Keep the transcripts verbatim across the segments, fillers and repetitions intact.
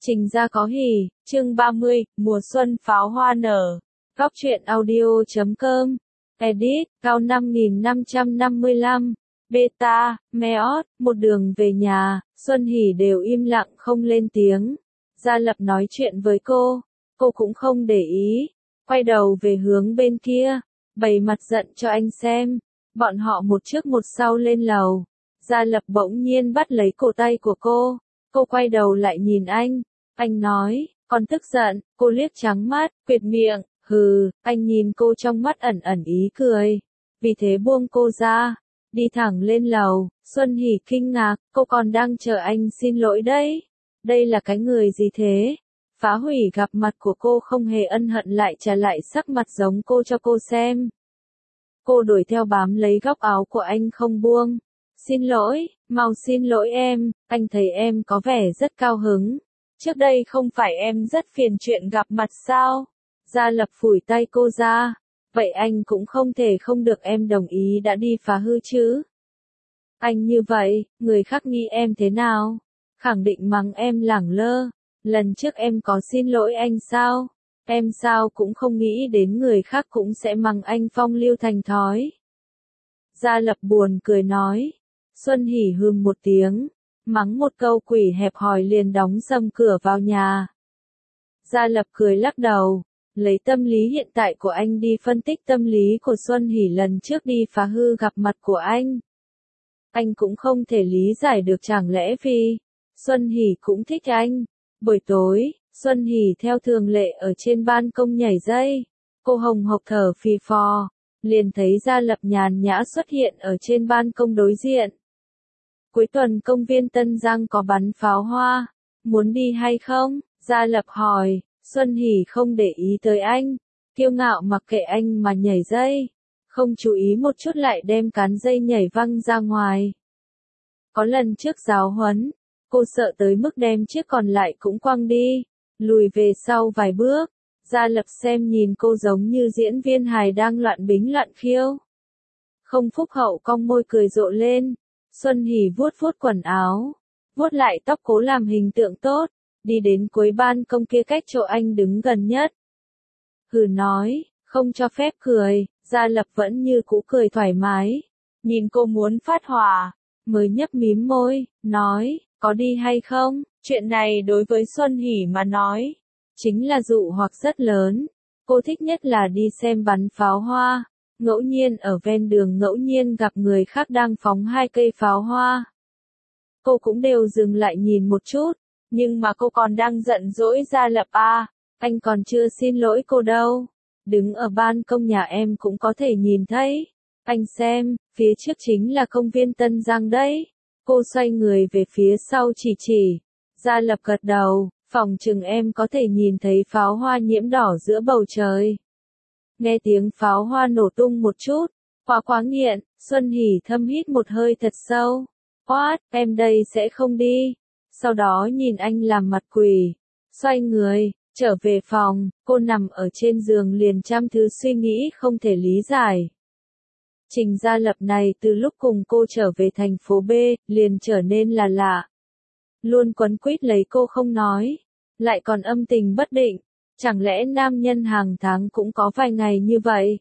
Trình gia có hỉ, chương ba mươi, mùa xuân pháo hoa nở. Góc truyện audio chấm com. Edit, cao năm nghìn năm trăm năm mươi lăm. Beta, Meot, một đường về nhà, Xuân Hỉ đều im lặng không lên tiếng. Gia Lập nói chuyện với cô, cô cũng không để ý, quay đầu về hướng bên kia, bày mặt giận cho anh xem. Bọn họ một trước một sau lên lầu. Gia Lập bỗng nhiên bắt lấy cổ tay của cô, cô quay đầu lại nhìn anh. Anh nói, con tức giận, cô liếc trắng mắt, quệt miệng, hừ, anh nhìn cô trong mắt ẩn ẩn ý cười. Vì thế buông cô ra, đi thẳng lên lầu. Xuân Hỉ kinh ngạc, cô còn đang chờ anh xin lỗi đấy. Đây là cái người gì thế? Phá hủy gặp mặt của cô không hề ân hận lại trả lại sắc mặt giống cô cho cô xem. Cô đuổi theo bám lấy góc áo của anh không buông. Xin lỗi, mau xin lỗi em, anh thấy em có vẻ rất cao hứng. Trước đây không phải em rất phiền chuyện gặp mặt sao? Gia Lập phủi tay cô ra. Vậy anh cũng không thể không được em đồng ý đã đi phá hư chứ? Anh như vậy, người khác nghĩ em thế nào? Khẳng định mắng em lẳng lơ. Lần trước em có xin lỗi anh sao? Em sao cũng không nghĩ đến người khác cũng sẽ mắng anh phong lưu thành thói. Gia Lập buồn cười nói. Xuân Hỉ hừm một tiếng, mắng một câu quỷ hẹp hòi liền đóng sầm cửa vào nhà. Gia Lập cười lắc đầu, lấy tâm lý hiện tại của anh đi phân tích tâm lý của Xuân Hỉ lần trước đi phá hư gặp mặt của anh. Anh cũng không thể lý giải được, chẳng lẽ vì Xuân Hỉ cũng thích anh. Buổi tối, Xuân Hỉ theo thường lệ ở trên ban công nhảy dây. Cô hồng hộc thở phì phò, liền thấy Gia Lập nhàn nhã xuất hiện ở trên ban công đối diện. Cuối tuần công viên Tân Giang có bắn pháo hoa, muốn đi hay không? Gia Lập hỏi. Xuân Hỉ không để ý tới anh, kiêu ngạo mặc kệ anh mà nhảy dây, không chú ý một chút lại đem cán dây nhảy văng ra ngoài. Có lần trước giáo huấn, cô sợ tới mức đem chiếc còn lại cũng quăng đi, lùi về sau vài bước. Gia Lập xem nhìn cô giống như diễn viên hài đang loạn bính loạn khiêu. Không phúc hậu cong môi cười rộ lên. Xuân Hỉ vuốt vuốt quần áo, vuốt lại tóc cố làm hình tượng tốt, đi đến cuối ban công kia cách chỗ anh đứng gần nhất. Hừ nói, không cho phép cười. Gia Lập vẫn như cũ cười thoải mái, nhìn cô muốn phát hỏa, mới nhấp mím môi, nói, có đi hay không? Chuyện này đối với Xuân Hỉ mà nói, chính là dụ hoặc rất lớn. Cô thích nhất là đi xem bắn pháo hoa. Ngẫu nhiên ở ven đường ngẫu nhiên gặp người khác đang phóng hai cây pháo hoa. Cô cũng đều dừng lại nhìn một chút, nhưng mà cô còn đang giận dỗi Gia Lập à, anh còn chưa xin lỗi cô đâu. Đứng ở ban công nhà em cũng có thể nhìn thấy. Anh xem, phía trước chính là công viên Tân Giang đấy. Cô xoay người về phía sau chỉ chỉ. Gia Lập gật đầu, phòng chừng em có thể nhìn thấy pháo hoa nhiễm đỏ giữa bầu trời. Nghe tiếng pháo hoa nổ tung một chút, quá quá nghiện, Xuân Hỉ thâm hít một hơi thật sâu. What, em đây sẽ không đi. Sau đó nhìn anh làm mặt quỷ, xoay người, trở về phòng, cô nằm ở trên giường liền trăm thứ suy nghĩ không thể lý giải. Trình Gia Lập này từ lúc cùng cô trở về thành phố B, liền trở nên là lạ. Luôn quấn quýt lấy cô không nói, lại còn âm tình bất định. Chẳng lẽ nam nhân hàng tháng cũng có vài ngày như vậy?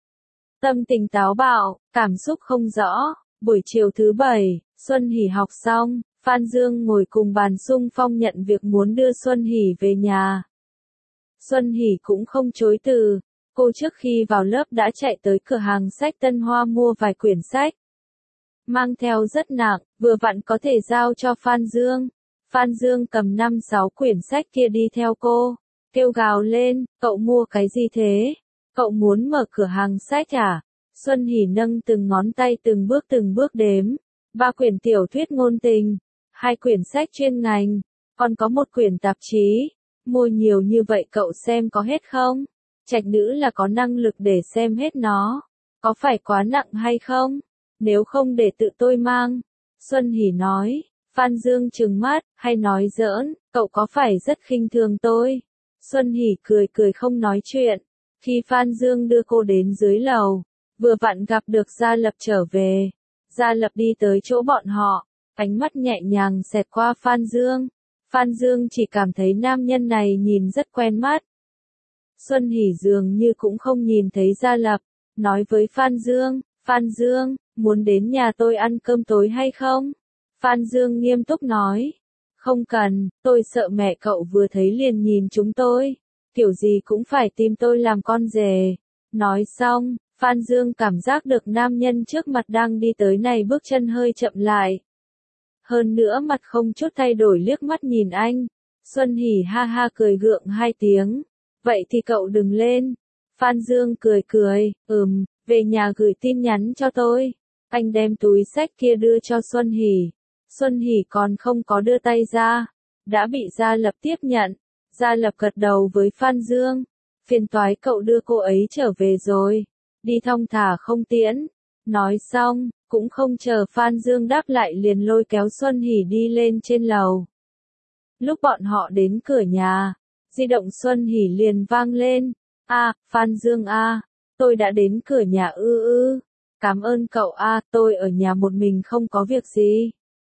Tâm tình táo bạo, cảm xúc không rõ. Buổi chiều thứ bảy, Xuân Hỉ học xong, Phan Dương ngồi cùng bàn xung phong nhận việc muốn đưa Xuân Hỉ về nhà. Xuân Hỉ cũng không chối từ, cô trước khi vào lớp đã chạy tới cửa hàng sách Tân Hoa mua vài quyển sách. Mang theo rất nặng, vừa vặn có thể giao cho Phan Dương. Phan Dương cầm năm sáu quyển sách kia đi theo cô, kêu gào lên, cậu mua cái gì thế? Cậu muốn mở cửa hàng sách à? Xuân Hỉ nâng từng ngón tay từng bước từng bước đếm. Ba quyển tiểu thuyết ngôn tình, hai quyển sách chuyên ngành, còn có một quyển tạp chí. Mua nhiều như vậy cậu xem có hết không? Trạch nữ là có năng lực để xem hết nó. Có phải quá nặng hay không? Nếu không để tự tôi mang. Xuân Hỉ nói. Phan Dương trừng mắt, hay nói giỡn, cậu có phải rất khinh thường tôi? Xuân Hỉ cười cười không nói chuyện. Khi Phan Dương đưa cô đến dưới lầu, vừa vặn gặp được Gia Lập trở về. Gia Lập đi tới chỗ bọn họ, ánh mắt nhẹ nhàng xẹt qua Phan Dương. Phan Dương chỉ cảm thấy nam nhân này nhìn rất quen mắt. Xuân Hỷ dường như cũng không nhìn thấy Gia Lập, nói với Phan Dương, Phan Dương, muốn đến nhà tôi ăn cơm tối hay không? Phan Dương nghiêm túc nói, không cần, tôi sợ mẹ cậu vừa thấy liền nhìn chúng tôi, kiểu gì cũng phải tìm tôi làm con rể. Nói xong, Phan Dương cảm giác được nam nhân trước mặt đang đi tới này bước chân hơi chậm lại. Hơn nữa mặt không chút thay đổi liếc mắt nhìn anh. Xuân Hỷ ha ha cười gượng hai tiếng. Vậy thì cậu đừng lên. Phan Dương cười cười, ừm, về nhà gửi tin nhắn cho tôi. Anh đem túi xách kia đưa cho Xuân Hỷ. Xuân Hỷ còn không có đưa tay ra, đã bị Gia Lập tiếp nhận. Gia Lập gật đầu với Phan Dương. Phiền toái cậu đưa cô ấy trở về rồi. Đi thong thả không tiễn. Nói xong, cũng không chờ Phan Dương đáp lại liền lôi kéo Xuân Hỷ đi lên trên lầu. Lúc bọn họ đến cửa nhà, di động Xuân Hỷ liền vang lên. A, Phan Dương a, tôi đã đến cửa nhà ư ư. Cảm ơn cậu a, tôi ở nhà một mình không có việc gì.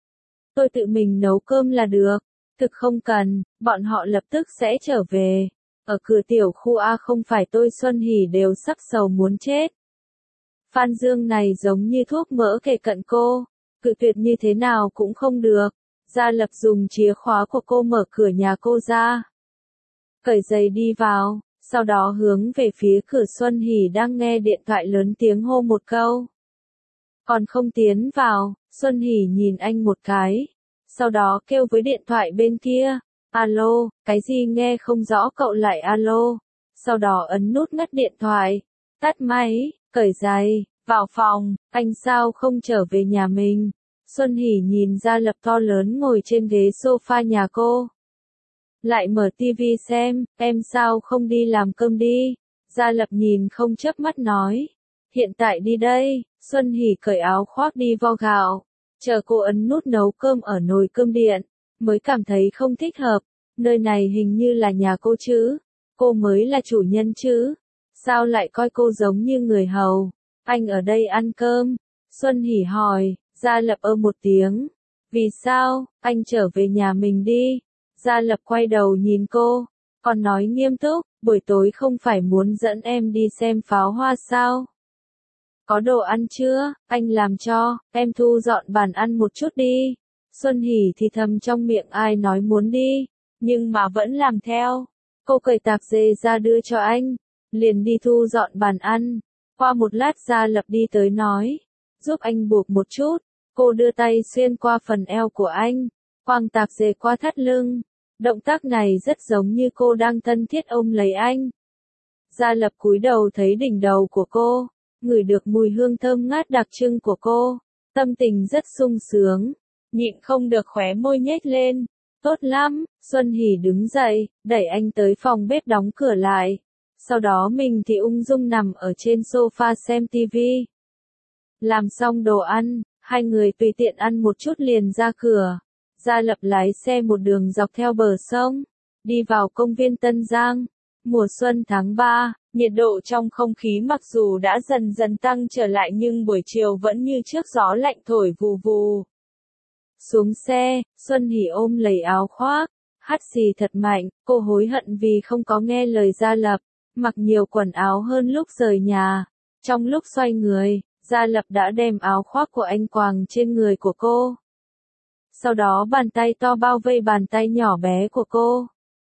Tôi tự mình nấu cơm là được. Thực không cần, bọn họ lập tức sẽ trở về. Ở cửa tiểu khu A không phải tôi Xuân Hỷ đều sắc sầu muốn chết. Phan Dương này giống như thuốc mỡ kề cận cô, cự tuyệt như thế nào cũng không được. Gia Lập dùng chìa khóa của cô mở cửa nhà cô ra. Cởi giày đi vào, sau đó hướng về phía cửa Xuân Hỷ đang nghe điện thoại lớn tiếng hô một câu. Còn không tiến vào, Xuân Hỷ nhìn anh một cái, sau đó kêu với điện thoại bên kia. Alo, cái gì nghe không rõ cậu lại alo. Sau đó ấn nút ngắt điện thoại, tắt máy, cởi giày, vào phòng, anh sao không trở về nhà mình. Xuân Hỷ nhìn Gia Lập to lớn ngồi trên ghế sofa nhà cô. Lại mở tivi xem, em sao không đi làm cơm đi. Gia Lập nhìn không chớp mắt nói. Hiện tại đi đây. Xuân Hỷ cởi áo khoác đi vo gạo. Chờ cô ấn nút nấu cơm ở nồi cơm điện. Mới cảm thấy không thích hợp. Nơi này hình như là nhà cô chứ. Cô mới là chủ nhân chứ. Sao lại coi cô giống như người hầu. Anh ở đây ăn cơm. Xuân Hỷ hỏi. Gia Lập ơ một tiếng. Vì sao, anh trở về nhà mình đi. Gia Lập quay đầu nhìn cô. Còn nói nghiêm túc, buổi tối không phải muốn dẫn em đi xem pháo hoa sao. Có đồ ăn chưa, anh làm cho, em thu dọn bàn ăn một chút đi. Xuân Hỷ thì thầm trong miệng ai nói muốn đi, nhưng mà vẫn làm theo. Cô cởi tạp dề ra đưa cho anh, liền đi thu dọn bàn ăn. Qua một lát Gia Lập đi tới nói, giúp anh buộc một chút. Cô đưa tay xuyên qua phần eo của anh, quàng tạp dề qua thắt lưng. Động tác này rất giống như cô đang thân thiết ôm lấy anh. Gia Lập cúi đầu thấy đỉnh đầu của cô, ngửi được mùi hương thơm ngát đặc trưng của cô. Tâm tình rất sung sướng, nhịn không được khóe môi nhếch lên. Tốt lắm, Xuân Hỷ đứng dậy, đẩy anh tới phòng bếp đóng cửa lại. Sau đó mình thì ung dung nằm ở trên sofa xem tivi. Làm xong đồ ăn, hai người tùy tiện ăn một chút liền ra cửa. Gia Lập lái xe một đường dọc theo bờ sông, đi vào công viên Tân Giang. Mùa xuân tháng ba, nhiệt độ trong không khí mặc dù đã dần dần tăng trở lại nhưng buổi chiều vẫn như trước gió lạnh thổi vù vù. Xuống xe, Xuân Hỷ ôm lấy áo khoác, hắt xì thật mạnh, cô hối hận vì không có nghe lời Gia Lập, mặc nhiều quần áo hơn lúc rời nhà. Trong lúc xoay người, Gia Lập đã đem áo khoác của anh quàng trên người của cô. Sau đó bàn tay to bao vây bàn tay nhỏ bé của cô.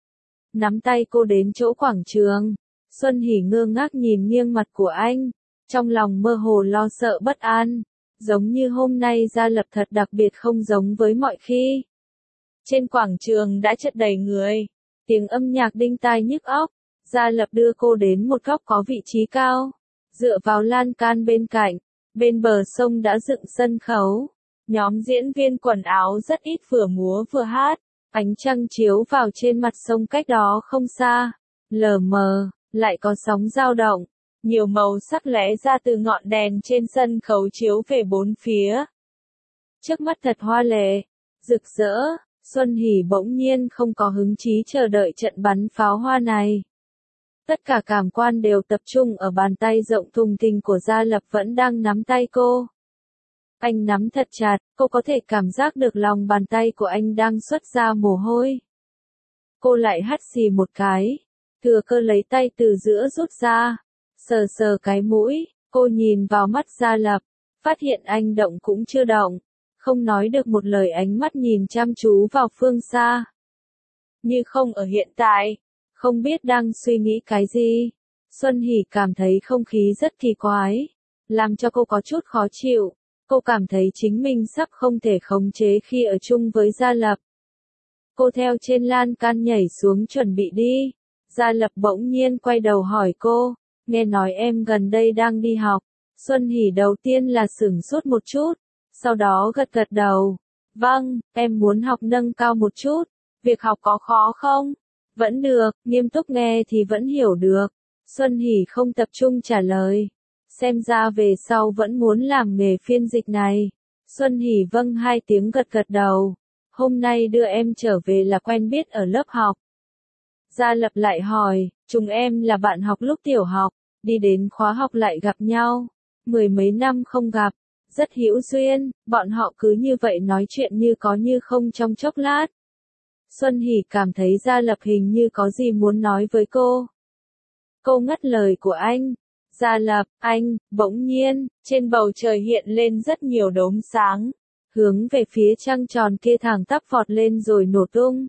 Nắm tay cô đến chỗ quảng trường. Xuân Hỷ ngơ ngác nhìn nghiêng mặt của anh. Trong lòng mơ hồ lo sợ bất an. Giống như hôm nay Gia Lập thật đặc biệt không giống với mọi khi. Trên quảng trường đã chất đầy người. Tiếng âm nhạc đinh tai nhức óc. Gia Lập đưa cô đến một góc có vị trí cao. Dựa vào lan can bên cạnh. Bên bờ sông đã dựng sân khấu. Nhóm diễn viên quần áo rất ít vừa múa vừa hát. Ánh trăng chiếu vào trên mặt sông cách đó không xa. Lờ mờ, lại có sóng dao động. Nhiều màu sắc lóe ra từ ngọn đèn trên sân khấu chiếu về bốn phía. Trước mắt thật hoa lệ, rực rỡ. Xuân Hỷ bỗng nhiên không có hứng chí chờ đợi trận bắn pháo hoa này. Tất cả cảm quan đều tập trung ở bàn tay rộng thùng thình của Gia Lập vẫn đang nắm tay cô. Anh nắm thật chặt, cô có thể cảm giác được lòng bàn tay của anh đang xuất ra mồ hôi. Cô lại hắt xì một cái, thừa cơ lấy tay từ giữa rút ra, sờ sờ cái mũi, cô nhìn vào mắt Gia Lập, phát hiện anh động cũng chưa động, không nói được một lời, ánh mắt nhìn chăm chú vào phương xa. Như không ở hiện tại, không biết đang suy nghĩ cái gì. Xuân Hỷ cảm thấy không khí rất kỳ quái, làm cho cô có chút khó chịu. Cô cảm thấy chính mình sắp không thể khống chế khi ở chung với Gia Lập. Cô theo trên lan can nhảy xuống chuẩn bị đi. Gia Lập bỗng nhiên quay đầu hỏi cô, nghe nói em gần đây đang đi học. Xuân Hỷ đầu tiên là sửng sốt một chút, sau đó gật gật đầu. Vâng, em muốn học nâng cao một chút. Việc học có khó không? Vẫn được, nghiêm túc nghe thì vẫn hiểu được. Xuân Hỷ không tập trung trả lời. Xem ra về sau vẫn muốn làm nghề phiên dịch này. Xuân Hỷ vâng hai tiếng gật gật đầu. Hôm nay đưa em trở về là quen biết ở lớp học. Gia Lập lại hỏi, chúng em là bạn học lúc tiểu học, đi đến khóa học lại gặp nhau. Mười mấy năm không gặp, rất hữu duyên, bọn họ cứ như vậy nói chuyện như có như không trong chốc lát. Xuân Hỷ cảm thấy Gia Lập hình như có gì muốn nói với cô. Cô ngắt lời của anh. Gia Lập, anh, bỗng nhiên, trên bầu trời hiện lên rất nhiều đốm sáng, hướng về phía trăng tròn kia thẳng tắp vọt lên rồi nổ tung.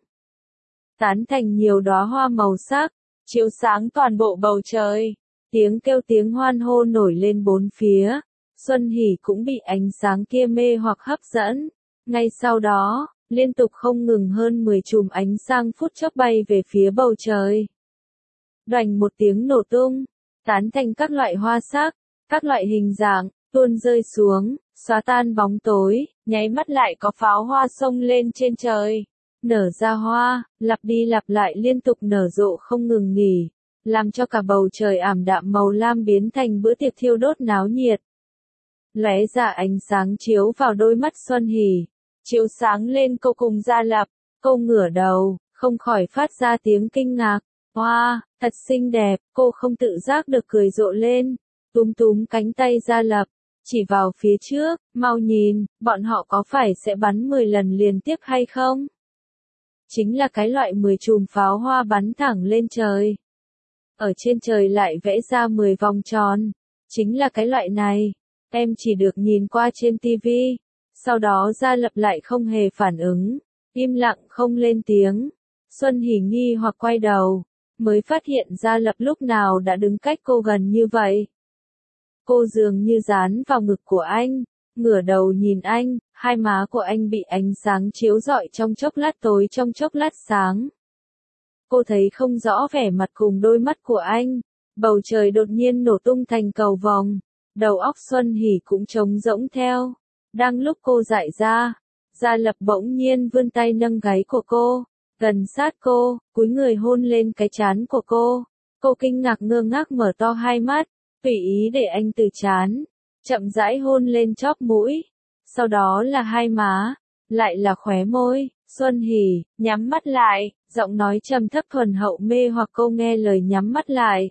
Tán thành nhiều đóa hoa màu sắc, chiếu sáng toàn bộ bầu trời. Tiếng kêu tiếng hoan hô nổi lên bốn phía. Xuân Hỷ cũng bị ánh sáng kia mê hoặc hấp dẫn. Ngay sau đó, liên tục không ngừng hơn mười chùm ánh sáng phút chốc bay về phía bầu trời. Đoành một tiếng nổ tung, tán thành các loại hoa sắc, các loại hình dạng, tuôn rơi xuống, xóa tan bóng tối, nháy mắt lại có pháo hoa xông lên trên trời. Nở ra hoa, lặp đi lặp lại liên tục nở rộ không ngừng nghỉ, làm cho cả bầu trời ảm đạm màu lam biến thành bữa tiệc thiêu đốt náo nhiệt. Lóe ra ánh sáng chiếu vào đôi mắt Xuân Hỷ, chiếu sáng lên cô cùng Gia Lập, cô ngửa đầu, không khỏi phát ra tiếng kinh ngạc. Hoa, wow, thật xinh đẹp, cô không tự giác được cười rộ lên, túm túm cánh tay Gia Lập, chỉ vào phía trước, mau nhìn, bọn họ có phải sẽ bắn mười lần liên tiếp hay không? Chính là cái loại mười chùm pháo hoa bắn thẳng lên trời. Ở trên trời lại vẽ ra mười vòng tròn, chính là cái loại này, em chỉ được nhìn qua trên tivi. Sau đó Gia Lập lại không hề phản ứng, im lặng không lên tiếng. Xuân Hỷ nghi hoặc quay đầu, mới phát hiện Gia Lập lúc nào đã đứng cách cô gần như vậy. Cô dường như dán vào ngực của anh, ngửa đầu nhìn anh, hai má của anh bị ánh sáng chiếu rọi trong chốc lát tối trong chốc lát sáng. Cô thấy không rõ vẻ mặt cùng đôi mắt của anh, bầu trời đột nhiên nổ tung thành cầu vồng, đầu óc Xuân Hỷ cũng trống rỗng theo. Đang lúc cô dại ra, Gia Lập bỗng nhiên vươn tay nâng gáy của cô, gần sát cô, cúi người hôn lên cái trán của cô. Cô kinh ngạc ngơ ngác mở to hai mắt, tùy ý để anh từ trán, chậm rãi hôn lên chóp mũi, sau đó là hai má, lại là khóe môi. Xuân Hỷ nhắm mắt lại, giọng nói trầm thấp thuần hậu mê hoặc cô nghe lời nhắm mắt lại.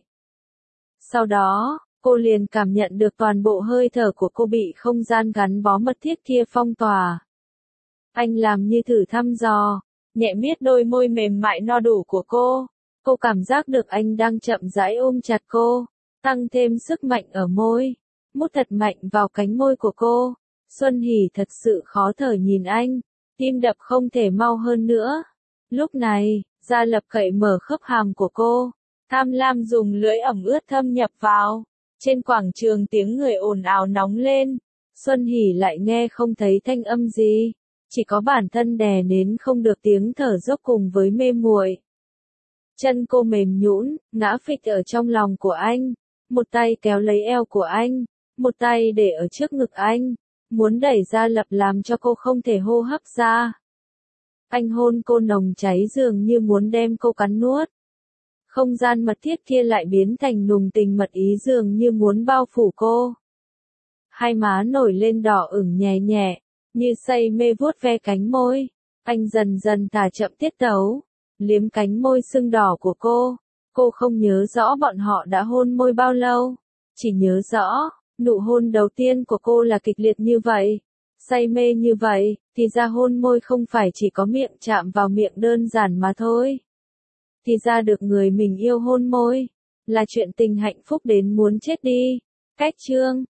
Sau đó, cô liền cảm nhận được toàn bộ hơi thở của cô bị không gian gắn bó mật thiết kia phong tỏa. Anh làm như thử thăm dò, nhẹ miết đôi môi mềm mại no đủ của cô. Cô cảm giác được anh đang chậm rãi ôm chặt cô, tăng thêm sức mạnh ở môi, mút thật mạnh vào cánh môi của cô. Xuân Hỷ thật sự khó thở nhìn anh, tim đập không thể mau hơn nữa. Lúc này, Gia Lập cậy mở khớp hàm của cô, tham lam dùng lưỡi ẩm ướt thâm nhập vào. Trên quảng trường tiếng người ồn ào nóng lên, Xuân Hỷ lại nghe không thấy thanh âm gì, chỉ có bản thân đè nén không được tiếng thở dốc cùng với mê muội. Chân cô mềm nhũn, ngã phịch ở trong lòng của anh, một tay kéo lấy eo của anh, một tay để ở trước ngực anh, muốn đẩy Gia Lập làm cho cô không thể hô hấp ra. Anh hôn cô nồng cháy dường như muốn đem cô cắn nuốt. Không gian mật thiết kia lại biến thành nùng tình mật ý dường như muốn bao phủ cô. Hai má nổi lên đỏ ửng nhẹ nhẹ, như say mê vuốt ve cánh môi. Anh dần dần thả chậm tiết tấu, liếm cánh môi sưng đỏ của cô. Cô không nhớ rõ bọn họ đã hôn môi bao lâu, chỉ nhớ rõ, nụ hôn đầu tiên của cô là kịch liệt như vậy, say mê như vậy, thì ra hôn môi không phải chỉ có miệng chạm vào miệng đơn giản mà thôi. thì ra được người mình yêu hôn môi, là chuyện tình hạnh phúc đến muốn chết đi. Cách chương